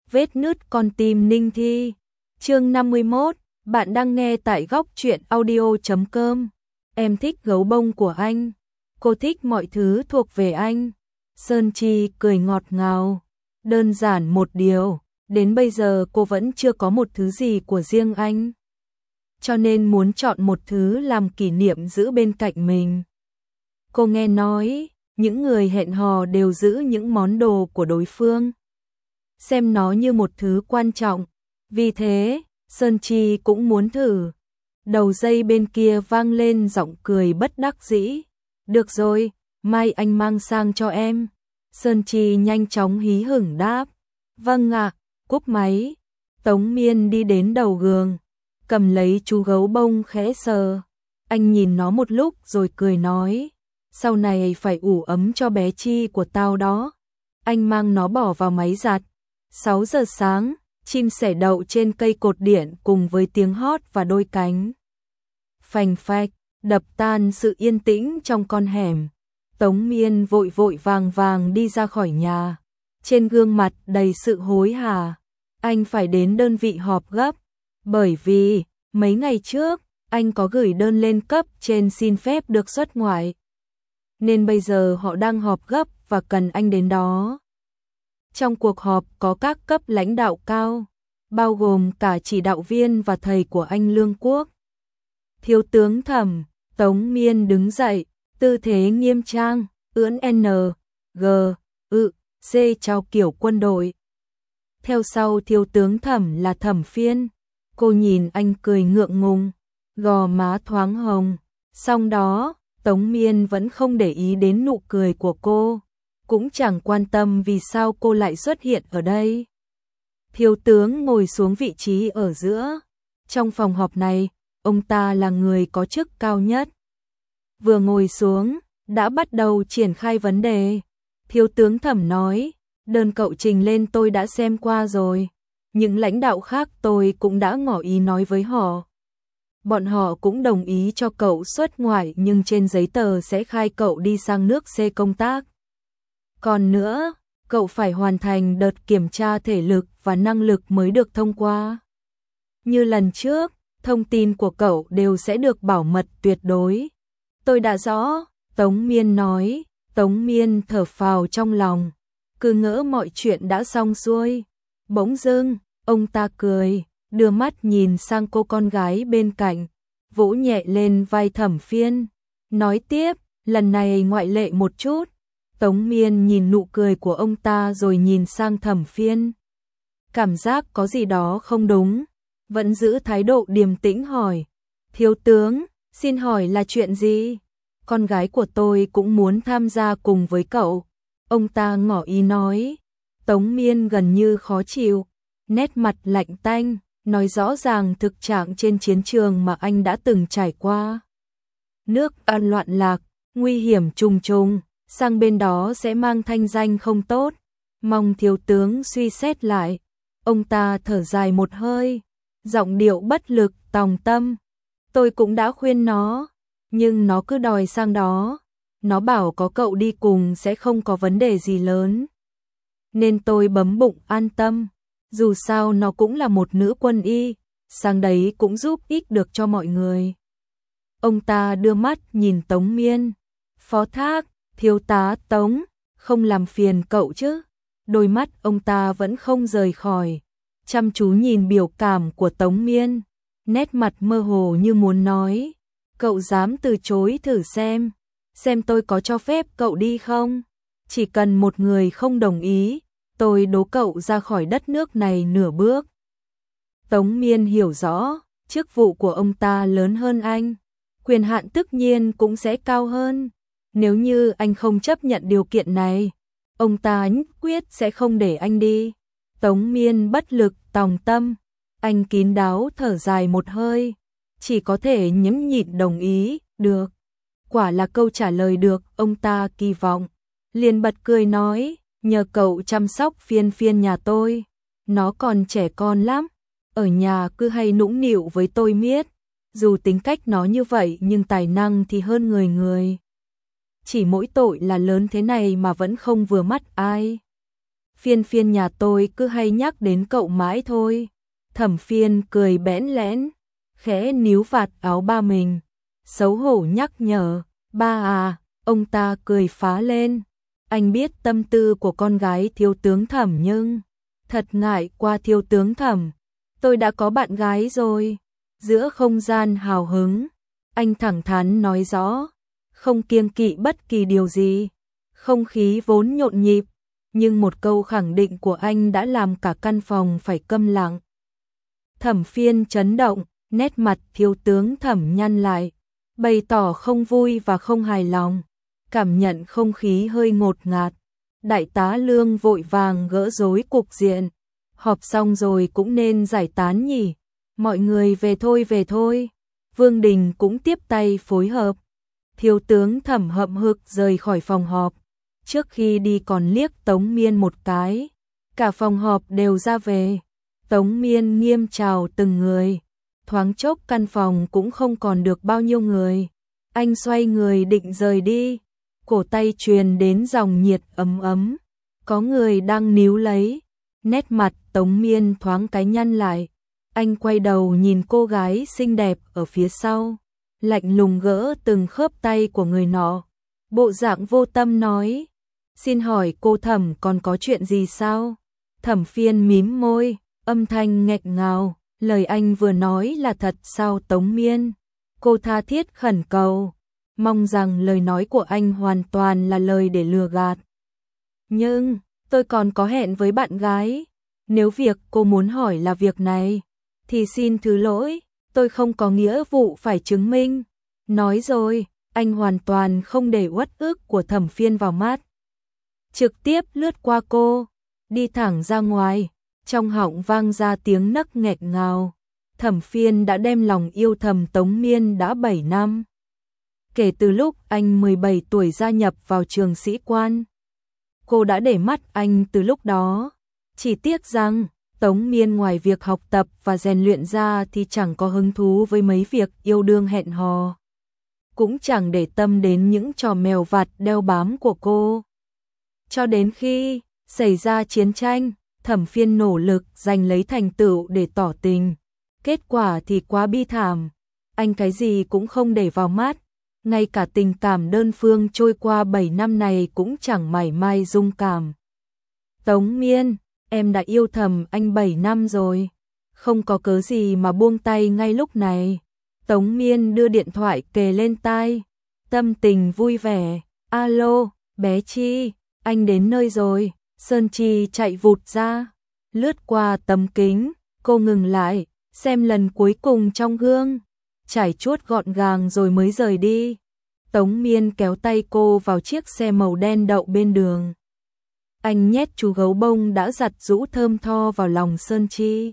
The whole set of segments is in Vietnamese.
Vết nứt con tim Ninh Thi. Chương 51, bạn đang nghe tại góc truyện audio.com. Em thích gấu bông của anh. Cô thích mọi thứ thuộc về anh. Sơn Chi cười ngọt ngào. Đơn giản một điều, đến bây giờ cô vẫn chưa có một thứ gì của riêng anh. Cho nên muốn chọn một thứ làm kỷ niệm giữ bên cạnh mình. Cô nghe nói, những người hẹn hò đều giữ những món đồ của đối phương, xem nó như một thứ quan trọng. Vì thế, Sơn Chi cũng muốn thử. Đầu dây bên kia vang lên giọng cười bất đắc dĩ. Được rồi, mai anh mang sang cho em. Sơn Chi nhanh chóng hí hửng đáp. Vâng ạ, cúp máy. Tống Miên đi đến đầu giường, cầm lấy chú gấu bông khẽ sờ. Anh nhìn nó một lúc rồi cười nói. Sau này phải ủ ấm cho bé Chi của tao đó. Anh mang nó bỏ vào máy giặt. 6 giờ sáng, chim sẻ đậu trên cây cột điện cùng với tiếng hót và đôi cánh phành phạch đập tan sự yên tĩnh trong con hẻm. Tống Miên vội vội vàng vàng đi ra khỏi nhà, trên gương mặt đầy sự hối hả. Anh phải đến đơn vị họp gấp, bởi vì mấy ngày trước anh có gửi đơn lên cấp trên xin phép được xuất ngoại, nên bây giờ họ đang họp gấp và cần anh đến đó. Trong cuộc họp có các cấp lãnh đạo cao, bao gồm cả chỉ đạo viên và thầy của anh Lương Quốc. Thiếu tướng Thẩm. Tống Miên đứng dậy, tư thế nghiêm trang, ưỡn N, G, Ự, C chào kiểu quân đội. Theo sau thiếu tướng Thẩm là Thẩm Phiên. Cô nhìn anh cười ngượng ngùng, gò má thoáng hồng. Song đó, Tống Miên vẫn không để ý đến nụ cười của cô, cũng chẳng quan tâm vì sao cô lại xuất hiện ở đây. Thiếu tướng ngồi xuống vị trí ở giữa. Trong phòng họp này, ông ta là người có chức cao nhất. Vừa ngồi xuống, đã bắt đầu triển khai vấn đề. Thiếu tướng Thẩm nói, đơn cậu trình lên tôi đã xem qua rồi. Những lãnh đạo khác tôi cũng đã ngỏ ý nói với họ. Bọn họ cũng đồng ý cho cậu xuất ngoại, nhưng trên giấy tờ sẽ khai cậu đi sang nước C công tác. Còn nữa, cậu phải hoàn thành đợt kiểm tra thể lực và năng lực mới được thông qua. Như lần trước, thông tin của cậu đều sẽ được bảo mật tuyệt đối. Tôi đã rõ, Tống Miên nói. Tống Miên thở phào trong lòng, cứ ngỡ mọi chuyện đã xong xuôi. Bỗng dưng, ông ta cười, đưa mắt nhìn sang cô con gái bên cạnh, vỗ nhẹ lên vai Thẩm Phiên, nói tiếp, lần này ngoại lệ một chút. Tống Miên nhìn nụ cười của ông ta rồi nhìn sang Thẩm Phiên. Cảm giác có gì đó không đúng, vẫn giữ thái độ điềm tĩnh hỏi. Thiếu tướng, xin hỏi là chuyện gì? Con gái của tôi cũng muốn tham gia cùng với cậu. Ông ta ngỏ ý nói. Tống Miên gần như khó chịu, nét mặt lạnh tanh, nói rõ ràng thực trạng trên chiến trường mà anh đã từng trải qua. Nước An loạn lạc, nguy hiểm trùng trùng, sang bên đó sẽ mang thanh danh không tốt. Mong thiếu tướng suy xét lại. Ông ta thở dài một hơi, giọng điệu bất lực, tòng tâm. Tôi cũng đã khuyên nó, nhưng nó cứ đòi sang đó. Nó bảo có cậu đi cùng sẽ không có vấn đề gì lớn. Nên tôi bấm bụng an tâm. Dù sao nó cũng là một nữ quân y, sang đấy cũng giúp ích được cho mọi người. Ông ta đưa mắt nhìn Tống Miên. Phó Thác, thiếu tá Tống, không làm phiền cậu chứ? Đôi mắt ông ta vẫn không rời khỏi, chăm chú nhìn biểu cảm của Tống Miên, nét mặt mơ hồ như muốn nói, cậu dám từ chối thử xem tôi có cho phép cậu đi không? Chỉ cần một người không đồng ý, tôi đố cậu ra khỏi đất nước này nửa bước. Tống Miên hiểu rõ, chức vụ của ông ta lớn hơn anh, quyền hạn tất nhiên cũng sẽ cao hơn. Nếu như anh không chấp nhận điều kiện này, ông ta nhất quyết sẽ không để anh đi. Tống Miên bất lực tòng tâm, anh kín đáo thở dài một hơi, chỉ có thể nhẫn nhịn đồng ý, được. Quả là câu trả lời được ông ta kỳ vọng. Liền bật cười nói, nhờ cậu chăm sóc Phiên Phiên nhà tôi, nó còn trẻ con lắm, ở nhà cứ hay nũng nịu với tôi miết. Dù tính cách nó như vậy nhưng tài năng thì hơn người. Chỉ mỗi tội là lớn thế này mà vẫn không vừa mắt ai. Phiên Phiên nhà tôi cứ hay nhắc đến cậu mãi thôi. Thẩm Phiên cười bẽn lẽn, khẽ níu vạt áo ba mình, xấu hổ nhắc nhở, ba à, ông ta cười phá lên. Anh biết tâm tư của con gái thiếu tướng Thẩm nhưng thật ngại qua thiếu tướng Thẩm, tôi đã có bạn gái rồi. Giữa không gian hào hứng, anh thẳng thắn nói rõ, không kiêng kỵ bất kỳ điều gì. Không khí vốn nhộn nhịp, nhưng một câu khẳng định của anh đã làm cả căn phòng phải câm lặng. Thẩm Phiên chấn động, nét mặt thiếu tướng Thẩm nhăn lại, bày tỏ không vui và không hài lòng, cảm nhận không khí hơi ngột ngạt. Đại tá Lương vội vàng gỡ rối cục diện, họp xong rồi cũng nên giải tán nhỉ, mọi người về thôi về thôi. Vương Đình cũng tiếp tay phối hợp. Thiếu tướng Thẩm hậm hực rời khỏi phòng họp, trước khi đi còn liếc Tống Miên một cái, cả phòng họp đều ra về. Tống Miên nghiêm chào từng người, thoáng chốc căn phòng cũng không còn được bao nhiêu người. Anh xoay người định rời đi, cổ tay truyền đến dòng nhiệt ấm ấm, có người đang níu lấy. Nét mặt Tống Miên thoáng cái nhăn lại, anh quay đầu nhìn cô gái xinh đẹp ở phía sau, lạnh lùng gỡ từng khớp tay của người nọ, bộ dạng vô tâm nói, xin hỏi cô Thẩm còn có chuyện gì sao? Thẩm Phiên mím môi, âm thanh nghẹn ngào, lời anh vừa nói là thật sao Tống Miên? Cô tha thiết khẩn cầu, mong rằng lời nói của anh hoàn toàn là lời để lừa gạt. Nhưng, tôi còn có hẹn với bạn gái, nếu việc cô muốn hỏi là việc này, thì xin thứ lỗi, tôi không có nghĩa vụ phải chứng minh. Nói rồi, anh hoàn toàn không để uất ức của Thẩm Phiên vào mắt. Trực tiếp lướt qua cô, đi thẳng ra ngoài, trong họng vang ra tiếng nấc nghẹn ngào. Thẩm Phiên đã đem lòng yêu thầm Tống Miên đã 7 năm. Kể từ lúc anh 17 tuổi gia nhập vào trường sĩ quan, cô đã để mắt anh từ lúc đó. Chỉ tiếc rằng, Tống Miên ngoài việc học tập và rèn luyện ra thì chẳng có hứng thú với mấy việc yêu đương hẹn hò. Cũng chẳng để tâm đến những trò mèo vặt đeo bám của cô. Cho đến khi xảy ra chiến tranh, Thẩm Phiên nỗ lực giành lấy thành tựu để tỏ tình. Kết quả thì quá bi thảm, anh cái gì cũng không để vào mắt, ngay cả tình cảm đơn phương trôi qua 7 năm này cũng chẳng mảy may rung cảm. Tống Miên, em đã yêu thầm anh 7 năm rồi, không có cớ gì mà buông tay ngay lúc này. Tống Miên đưa điện thoại kề lên tai, tâm tình vui vẻ, alo, bé Chi, anh đến nơi rồi. Sơn Chi chạy vụt ra, lướt qua tấm kính, cô ngừng lại, xem lần cuối cùng trong gương, trải chuốt gọn gàng rồi mới rời đi. Tống Miên kéo tay cô vào chiếc xe màu đen đậu bên đường. Anh nhét chú gấu bông đã giặt rũ thơm tho vào lòng Sơn Chi.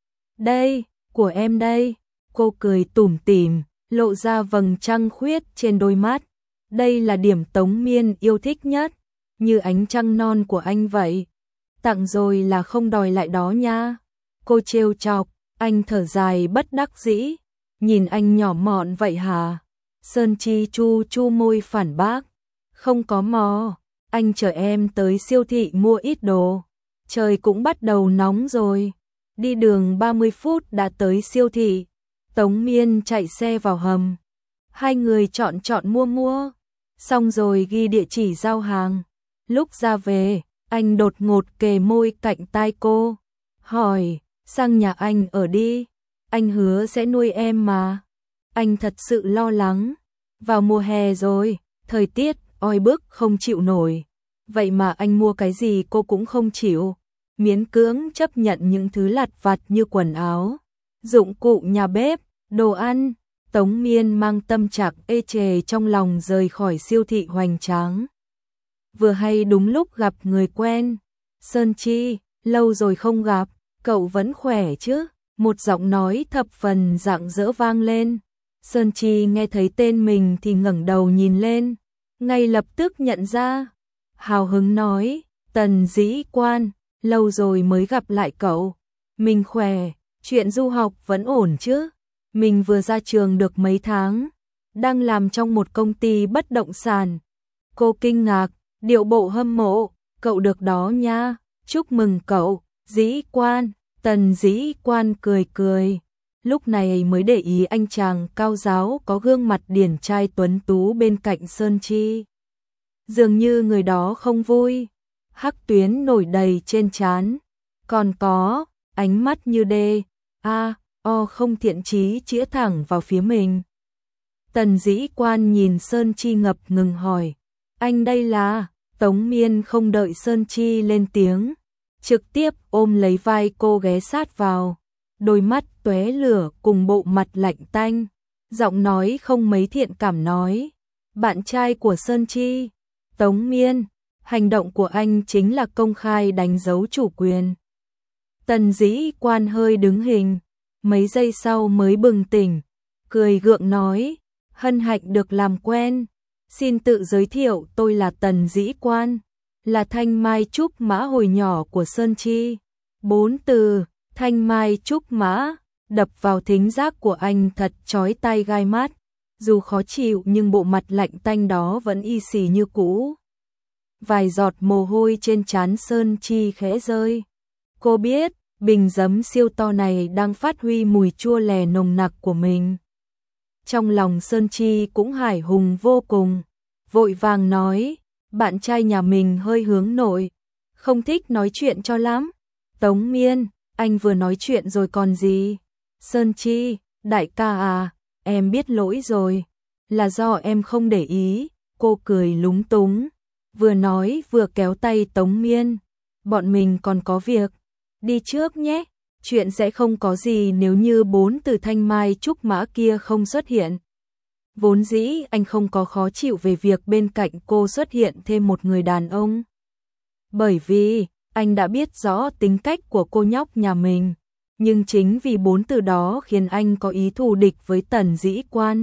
Đây, của em đây. Cô cười tủm tỉm, lộ ra vầng trăng khuyết trên đôi mắt. Đây là điểm Tống Miên yêu thích nhất, như ánh trăng non của anh vậy. Tặng rồi là không đòi lại đó nha. Cô trêu chọc, anh thở dài bất đắc dĩ. Nhìn anh nhỏ mọn vậy hả? Sơn Chi chu chu môi phản bác. Không có mò, anh chở em tới siêu thị mua ít đồ. Trời cũng bắt đầu nóng rồi. Đi đường 30 phút đã tới siêu thị. Tống Miên chạy xe vào hầm. Hai người chọn mua. Xong rồi ghi địa chỉ giao hàng. Lúc ra về, anh đột ngột kề môi cạnh tai cô. Hỏi, sang nhà anh ở đi. Anh hứa sẽ nuôi em mà. Anh thật sự lo lắng. Vào mùa hè rồi, thời tiết oi bức không chịu nổi. Vậy mà anh mua cái gì cô cũng không chịu. Miễn cưỡng chấp nhận những thứ lặt vặt như quần áo, dụng cụ nhà bếp, đồ ăn. Tống Miên mang tâm trạng ê chề trong lòng rời khỏi siêu thị hoành tráng. Vừa hay đúng lúc gặp người quen. Sơn Chi, lâu rồi không gặp, cậu vẫn khỏe chứ? Một giọng nói thập phần rạng rỡ vang lên. Sơn Chi nghe thấy tên mình thì ngẩng đầu nhìn lên, ngay lập tức nhận ra. Hào hứng nói, Tần Dĩ Quan, lâu rồi mới gặp lại cậu. Mình khỏe, chuyện du học vẫn ổn chứ? Mình vừa ra trường được mấy tháng, đang làm trong một công ty bất động sản. Cô kinh ngạc, điệu bộ hâm mộ, cậu được đó nha, Chúc mừng cậu, Dĩ Quan. Tần Dĩ Quan cười cười. Lúc này mới để ý anh chàng cao ráo có gương mặt điển trai tuấn tú bên cạnh Sơn Chi. Dường như người đó không vui. Hắc tuyến nổi đầy trên trán. Còn có, ánh mắt như đê, không thiện chí chĩa thẳng vào phía mình. Tần Dĩ Quan nhìn Sơn Chi ngập ngừng hỏi. Anh đây là... Tống Miên không đợi Sơn Chi lên tiếng. Trực tiếp ôm lấy vai cô ghé sát vào. Đôi mắt tóe lửa cùng bộ mặt lạnh tanh. Giọng nói không mấy thiện cảm nói. Bạn trai của Sơn Chi. Tống Miên. Hành động của anh chính là công khai đánh dấu chủ quyền. Tần Dĩ Quan hơi đứng hình. Mấy giây sau mới bừng tỉnh. Cười gượng nói. Hân hạnh được làm quen. Xin tự giới thiệu, tôi là Tần Dĩ Quan, là thanh mai trúc mã hồi nhỏ của Sơn Chi. 4 từ, thanh mai trúc mã, đập vào thính giác của anh thật chói tai gai mắt. Dù khó chịu nhưng bộ mặt lạnh tanh đó vẫn y xì như cũ. Vài giọt mồ hôi trên trán Sơn Chi khẽ rơi. Cô biết, bình giấm siêu to này đang phát huy mùi chua lè nồng nặc của mình. Trong lòng Sơn Chi cũng hải hùng vô cùng, vội vàng nói, bạn trai nhà mình hơi hướng nội, không thích nói chuyện cho lắm. Tống Miên, anh vừa nói chuyện rồi còn gì? Sơn Chi, đại ca à, em biết lỗi rồi, là do em không để ý. Cô cười lúng túng, vừa nói vừa kéo tay Tống Miên, bọn mình còn có việc, đi trước nhé. Chuyện sẽ không có gì nếu như 4 từ thanh mai trúc mã kia không xuất hiện. Vốn dĩ anh không có khó chịu về việc bên cạnh cô xuất hiện thêm một người đàn ông. Bởi vì anh đã biết rõ tính cách của cô nhóc nhà mình. Nhưng chính vì 4 từ đó khiến anh có ý thù địch với Tần Dĩ Quan.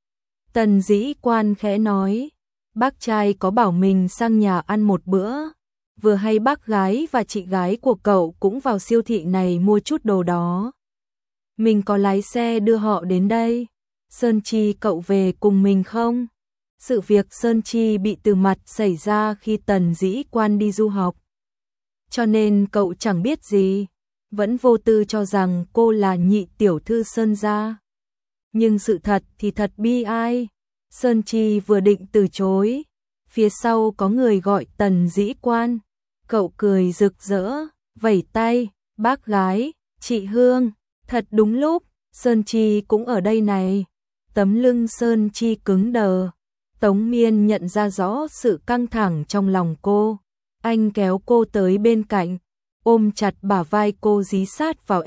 Tần Dĩ Quan khẽ nói, bác trai có bảo mình sang nhà ăn một bữa. Vừa hay bác gái và chị gái của cậu cũng vào siêu thị này mua chút đồ đó. Mình có lái xe đưa họ đến đây. Sơn Chi, cậu về cùng mình không? Sự việc Sơn Chi bị từ mặt xảy ra khi Tần Dĩ Quan đi du học. Cho nên cậu chẳng biết gì, vẫn vô tư cho rằng cô là nhị tiểu thư Sơn gia. Nhưng sự thật thì thật bi ai. Sơn Chi vừa định từ chối, phía sau có người gọi Tần Dĩ Quan. Cậu cười rực rỡ, vẩy tay, bác gái, chị Hương, thật đúng lúc, Sơn Chi cũng ở đây này. Tấm lưng Sơn Chi cứng đờ. Tống Miên nhận ra rõ sự căng thẳng trong lòng cô. Anh kéo cô tới bên cạnh, ôm chặt bả vai cô dí sát vào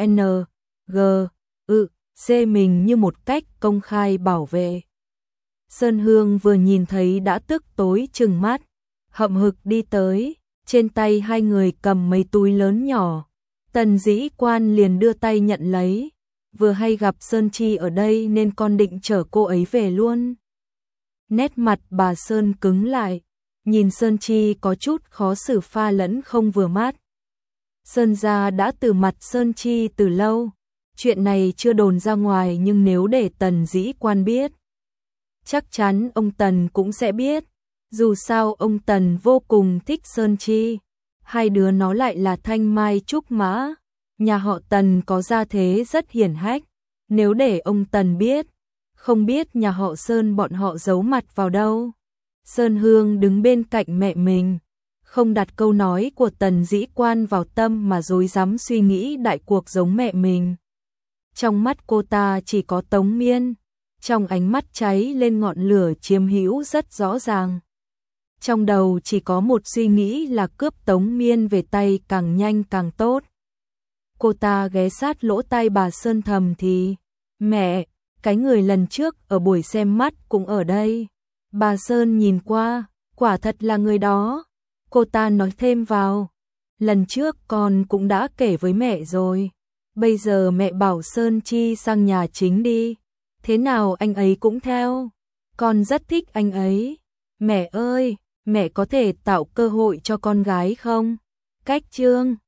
C mình như một cách công khai bảo vệ. Sơn Hương vừa nhìn thấy đã tức tối trừng mắt, hậm hực đi tới, trên tay hai người cầm mấy túi lớn nhỏ. Tần Dĩ Quan liền đưa tay nhận lấy, vừa hay gặp Sơn Chi ở đây nên con định chở cô ấy về luôn. Nét mặt bà Sơn cứng lại, nhìn Sơn Chi có chút khó xử pha lẫn không vừa mắt. Sơn gia đã từ mặt Sơn Chi từ lâu, chuyện này chưa đồn ra ngoài nhưng nếu để Tần Dĩ Quan biết, chắc chắn ông Tần cũng sẽ biết. Dù sao ông Tần vô cùng thích Sơn Chi, hai đứa nó lại là thanh mai trúc mã, nhà họ Tần có gia thế rất hiển hách, nếu để ông Tần biết, không biết nhà họ Sơn bọn họ giấu mặt vào đâu. Sơn Hương đứng bên cạnh mẹ mình, không đặt câu nói của Tần Dĩ Quan vào tâm mà rối rắm suy nghĩ đại cuộc giống mẹ mình. Trong mắt cô ta chỉ có Tống Miên, trong ánh mắt cháy lên ngọn lửa chiếm hữu rất rõ ràng. Trong đầu chỉ có một suy nghĩ là cướp Tống Miên về tay càng nhanh càng tốt. Cô ta ghé sát lỗ tai bà Sơn thầm thì, mẹ, cái người lần trước ở buổi xem mắt cũng ở đây. Bà Sơn nhìn qua, quả thật là người đó. Cô ta nói thêm vào, lần trước con cũng đã kể với mẹ rồi. Bây giờ mẹ bảo Sơn Chi sang nhà chính đi, thế nào anh ấy cũng theo. Con rất thích anh ấy. Mẹ ơi, mẹ có thể tạo cơ hội cho con gái không? Cách chương